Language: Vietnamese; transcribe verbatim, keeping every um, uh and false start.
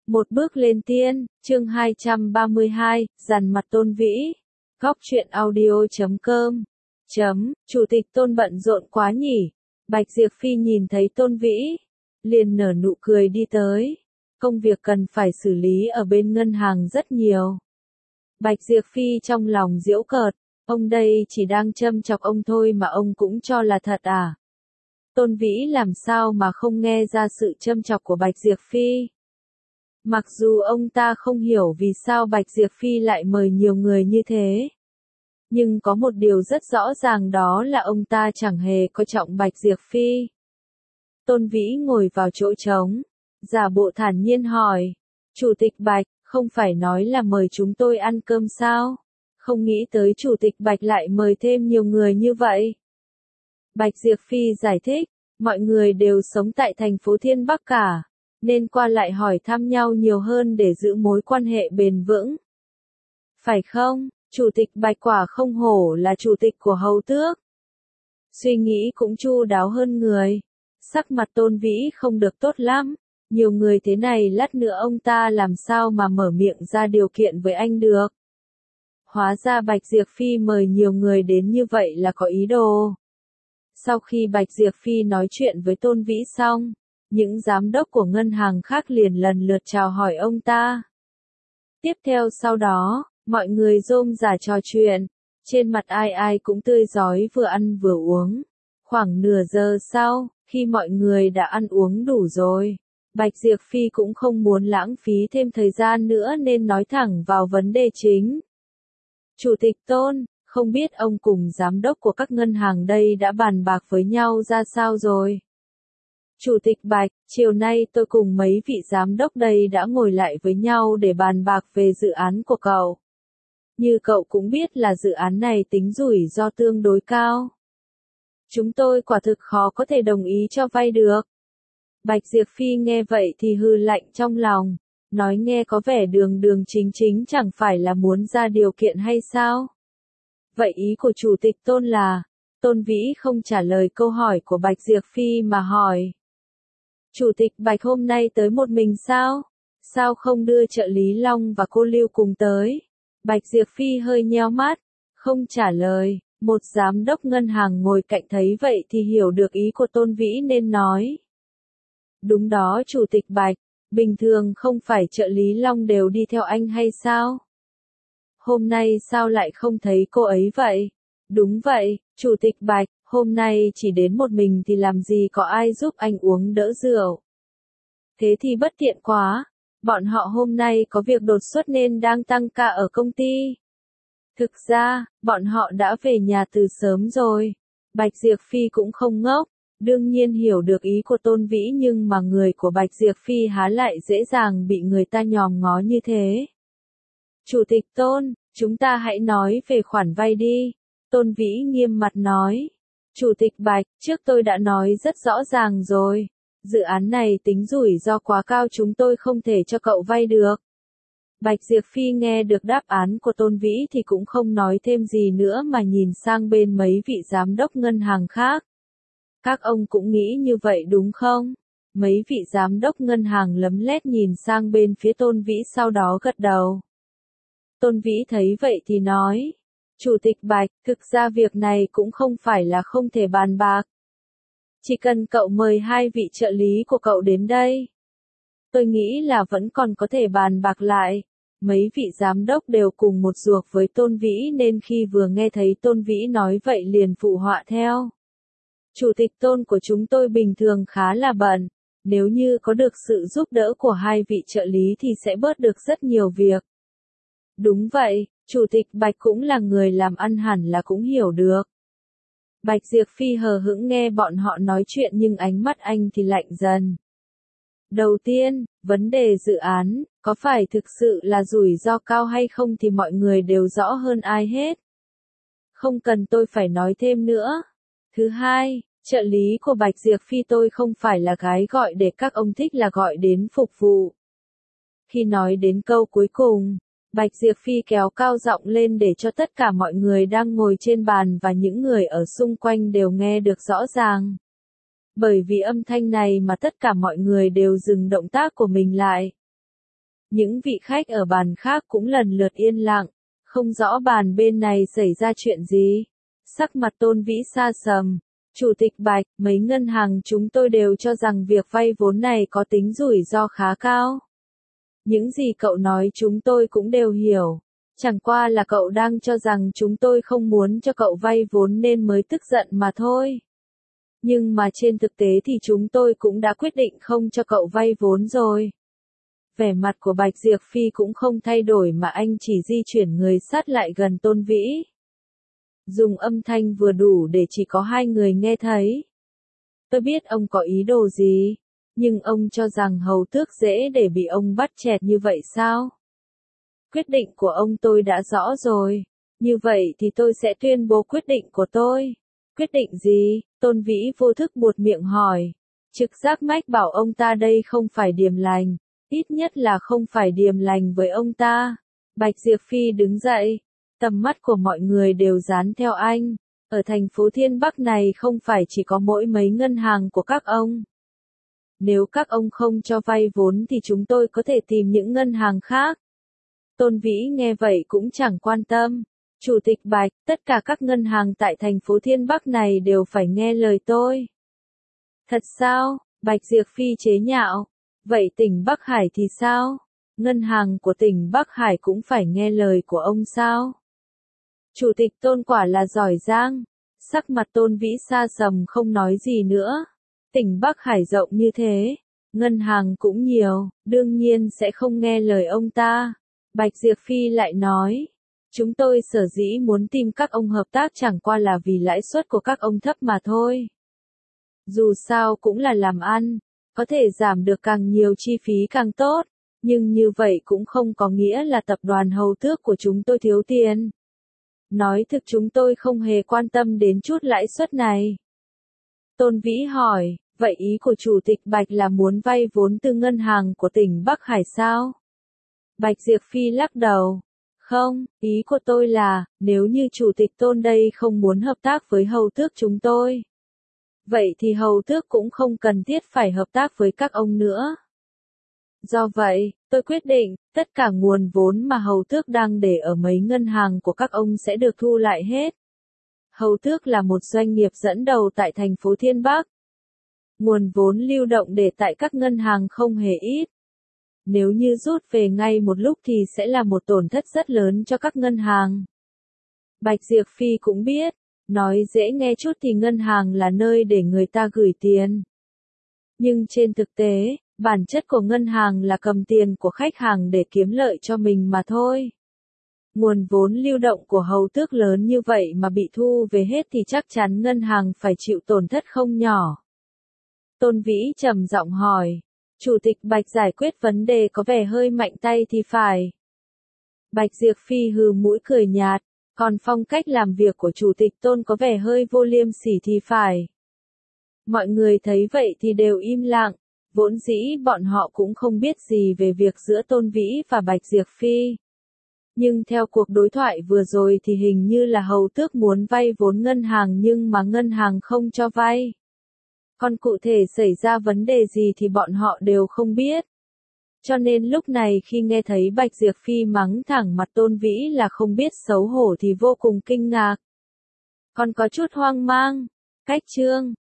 Một bước lên tiên, chương hai trăm ba mươi hai, dằn mặt Tôn Vĩ. Góc truyện audio chấm com. Chấm, Chủ tịch Tôn bận rộn quá nhỉ. Bạch Diệp Phi nhìn thấy Tôn Vĩ, liền nở nụ cười đi tới. Công việc cần phải xử lý ở bên ngân hàng rất nhiều. Bạch Diệp Phi trong lòng giễu cợt, ông đây chỉ đang châm chọc ông thôi mà ông cũng cho là thật à? Tôn Vĩ làm sao mà không nghe ra sự châm chọc của Bạch Diệp Phi? Mặc dù ông ta không hiểu vì sao Bạch Diệp Phi lại mời nhiều người như thế. Nhưng có một điều rất rõ ràng đó là ông ta chẳng hề coi trọng Bạch Diệp Phi. Tôn Vĩ ngồi vào chỗ trống, giả bộ thản nhiên hỏi. Chủ tịch Bạch, không phải nói là mời chúng tôi ăn cơm sao? Không nghĩ tới Chủ tịch Bạch lại mời thêm nhiều người như vậy. Bạch Diệp Phi giải thích, mọi người đều sống tại thành phố Thiên Bắc cả, nên qua lại hỏi thăm nhau nhiều hơn để giữ mối quan hệ bền vững. Phải không? Chủ tịch Bạch quả không hổ là chủ tịch của Hầu Tước. Suy nghĩ cũng chu đáo hơn người. Sắc mặt Tôn Vĩ không được tốt lắm. Nhiều người thế này lát nữa ông ta làm sao mà mở miệng ra điều kiện với anh được. Hóa ra Bạch Diệp Phi mời nhiều người đến như vậy là có ý đồ. Sau khi Bạch Diệp Phi nói chuyện với Tôn Vĩ xong, những giám đốc của ngân hàng khác liền lần lượt chào hỏi ông ta. Tiếp theo sau đó, mọi người rôm rả trò chuyện, trên mặt ai ai cũng tươi rói vừa ăn vừa uống. Khoảng nửa giờ sau, khi mọi người đã ăn uống đủ rồi, Bạch Diệp Phi cũng không muốn lãng phí thêm thời gian nữa nên nói thẳng vào vấn đề chính. Chủ tịch Tôn, không biết ông cùng giám đốc của các ngân hàng đây đã bàn bạc với nhau ra sao rồi? Chủ tịch Bạch, chiều nay tôi cùng mấy vị giám đốc đây đã ngồi lại với nhau để bàn bạc về dự án của cậu. Như cậu cũng biết là dự án này tính rủi ro tương đối cao. Chúng tôi quả thực khó có thể đồng ý cho vay được. Bạch Diệp Phi nghe vậy thì hừ lạnh trong lòng, nói nghe có vẻ đường đường chính chính chẳng phải là muốn ra điều kiện hay sao? Vậy ý của Chủ tịch Tôn là, Tôn Vĩ không trả lời câu hỏi của Bạch Diệp Phi mà hỏi. Chủ tịch Bạch hôm nay tới một mình sao? Sao không đưa trợ lý Long và cô Lưu cùng tới? Bạch Diệp Phi hơi nheo mắt, không trả lời. Một giám đốc ngân hàng ngồi cạnh thấy vậy thì hiểu được ý của Tôn Vĩ nên nói. Đúng đó Chủ tịch Bạch, bình thường không phải trợ lý Long đều đi theo anh hay sao? Hôm nay sao lại không thấy cô ấy vậy? Đúng vậy, Chủ tịch Bạch, hôm nay chỉ đến một mình thì làm gì có ai giúp anh uống đỡ rượu. Thế thì bất tiện quá, bọn họ hôm nay có việc đột xuất nên đang tăng ca ở công ty. Thực ra, bọn họ đã về nhà từ sớm rồi. Bạch Diệp Phi cũng không ngốc, đương nhiên hiểu được ý của Tôn Vĩ nhưng mà người của Bạch Diệp Phi há lại dễ dàng bị người ta nhòm ngó như thế. Chủ tịch Tôn, chúng ta hãy nói về khoản vay đi. Tôn Vĩ nghiêm mặt nói. Chủ tịch Bạch, trước tôi đã nói rất rõ ràng rồi. Dự án này tính rủi ro quá cao chúng tôi không thể cho cậu vay được. Bạch Diệp Phi nghe được đáp án của Tôn Vĩ thì cũng không nói thêm gì nữa mà nhìn sang bên mấy vị giám đốc ngân hàng khác. Các ông cũng nghĩ như vậy đúng không? Mấy vị giám đốc ngân hàng lấm lét nhìn sang bên phía Tôn Vĩ sau đó gật đầu. Tôn Vĩ thấy vậy thì nói. Chủ tịch Bạch, thực ra việc này cũng không phải là không thể bàn bạc. Chỉ cần cậu mời hai vị trợ lý của cậu đến đây. Tôi nghĩ là vẫn còn có thể bàn bạc lại. Mấy vị giám đốc đều cùng một ruột với Tôn Vĩ nên khi vừa nghe thấy Tôn Vĩ nói vậy liền phụ họa theo. Chủ tịch Tôn của chúng tôi bình thường khá là bận. Nếu như có được sự giúp đỡ của hai vị trợ lý thì sẽ bớt được rất nhiều việc. Đúng vậy, Chủ tịch Bạch cũng là người làm ăn hẳn là cũng hiểu được. Bạch Diệp Phi hờ hững nghe bọn họ nói chuyện nhưng ánh mắt anh thì lạnh dần. Đầu tiên, vấn đề dự án, có phải thực sự là rủi ro cao hay không thì mọi người đều rõ hơn ai hết. Không cần tôi phải nói thêm nữa. Thứ hai, trợ lý của Bạch Diệp Phi tôi không phải là gái gọi để các ông thích là gọi đến phục vụ. Khi nói đến câu cuối cùng, Bạch Diệp Phi kéo cao giọng lên để cho tất cả mọi người đang ngồi trên bàn và những người ở xung quanh đều nghe được rõ ràng. Bởi vì âm thanh này mà tất cả mọi người đều dừng động tác của mình lại. Những vị khách ở bàn khác cũng lần lượt yên lặng, không rõ bàn bên này xảy ra chuyện gì. Sắc mặt Tôn Vĩ sa sầm. Chủ tịch Bạch, mấy ngân hàng chúng tôi đều cho rằng việc vay vốn này có tính rủi ro khá cao. Những gì cậu nói chúng tôi cũng đều hiểu. Chẳng qua là cậu đang cho rằng chúng tôi không muốn cho cậu vay vốn nên mới tức giận mà thôi. Nhưng mà trên thực tế thì chúng tôi cũng đã quyết định không cho cậu vay vốn rồi. Vẻ mặt của Bạch Diệp Phi cũng không thay đổi mà anh chỉ di chuyển người sát lại gần Tôn Vĩ. Dùng âm thanh vừa đủ để chỉ có hai người nghe thấy. Tôi biết ông có ý đồ gì, nhưng ông cho rằng hầu tước dễ để bị ông bắt chẹt như vậy sao? Quyết định của ông tôi đã rõ rồi, như vậy thì tôi sẽ tuyên bố quyết định của tôi. Quyết định gì? Tôn Vĩ vô thức buột miệng hỏi. Trực giác mách bảo ông ta đây không phải điềm lành, ít nhất là không phải điềm lành với ông ta. Bạch Diệp Phi đứng dậy, tầm mắt của mọi người đều dán theo anh. Ở thành phố Thiên Bắc này không phải chỉ có mỗi mấy ngân hàng của các ông. Nếu các ông không cho vay vốn thì chúng tôi có thể tìm những ngân hàng khác. Tôn Vĩ nghe vậy cũng chẳng quan tâm. Chủ tịch Bạch, tất cả các ngân hàng tại thành phố Thiên Bắc này đều phải nghe lời tôi. Thật sao? Bạch Diệp Phi chế nhạo. Vậy tỉnh Bắc Hải thì sao? Ngân hàng của tỉnh Bắc Hải cũng phải nghe lời của ông sao? Chủ tịch Tôn quả là giỏi giang. Sắc mặt Tôn Vĩ sa sầm không nói gì nữa. Tỉnh Bắc Hải rộng như thế, ngân hàng cũng nhiều, đương nhiên sẽ không nghe lời ông ta. Bạch Diệp Phi lại nói, chúng tôi sở dĩ muốn tìm các ông hợp tác chẳng qua là vì lãi suất của các ông thấp mà thôi. Dù sao cũng là làm ăn, có thể giảm được càng nhiều chi phí càng tốt, nhưng như vậy cũng không có nghĩa là tập đoàn hầu tước của chúng tôi thiếu tiền. Nói thực chúng tôi không hề quan tâm đến chút lãi suất này. Tôn Vĩ hỏi, vậy ý của Chủ tịch Bạch là muốn vay vốn từ ngân hàng của tỉnh Bắc Hải sao? Bạch Diệp Phi lắc đầu. Không, ý của tôi là, nếu như Chủ tịch Tôn đây không muốn hợp tác với hầu tước chúng tôi. Vậy thì hầu tước cũng không cần thiết phải hợp tác với các ông nữa. Do vậy, tôi quyết định, tất cả nguồn vốn mà hầu tước đang để ở mấy ngân hàng của các ông sẽ được thu lại hết. Hầu tước là một doanh nghiệp dẫn đầu tại thành phố Thiên Bắc. Nguồn vốn lưu động để tại các ngân hàng không hề ít. Nếu như rút về ngay một lúc thì sẽ là một tổn thất rất lớn cho các ngân hàng. Bạch Diệp Phi cũng biết, nói dễ nghe chút thì ngân hàng là nơi để người ta gửi tiền. Nhưng trên thực tế, bản chất của ngân hàng là cầm tiền của khách hàng để kiếm lợi cho mình mà thôi. Nguồn vốn lưu động của hầu tước lớn như vậy mà bị thu về hết thì chắc chắn ngân hàng phải chịu tổn thất không nhỏ. Tôn Vĩ trầm giọng hỏi, Chủ tịch Bạch giải quyết vấn đề có vẻ hơi mạnh tay thì phải. Bạch Diệp Phi hừ mũi cười nhạt, còn phong cách làm việc của Chủ tịch Tôn có vẻ hơi vô liêm sỉ thì phải. Mọi người thấy vậy thì đều im lặng, vốn dĩ bọn họ cũng không biết gì về việc giữa Tôn Vĩ và Bạch Diệp Phi. Nhưng theo cuộc đối thoại vừa rồi thì hình như là hầu tước muốn vay vốn ngân hàng nhưng mà ngân hàng không cho vay. Còn cụ thể xảy ra vấn đề gì thì bọn họ đều không biết. Cho nên lúc này khi nghe thấy Bạch Diệp Phi mắng thẳng mặt Tôn Vĩ là không biết xấu hổ thì vô cùng kinh ngạc. Còn có chút hoang mang. Cách chương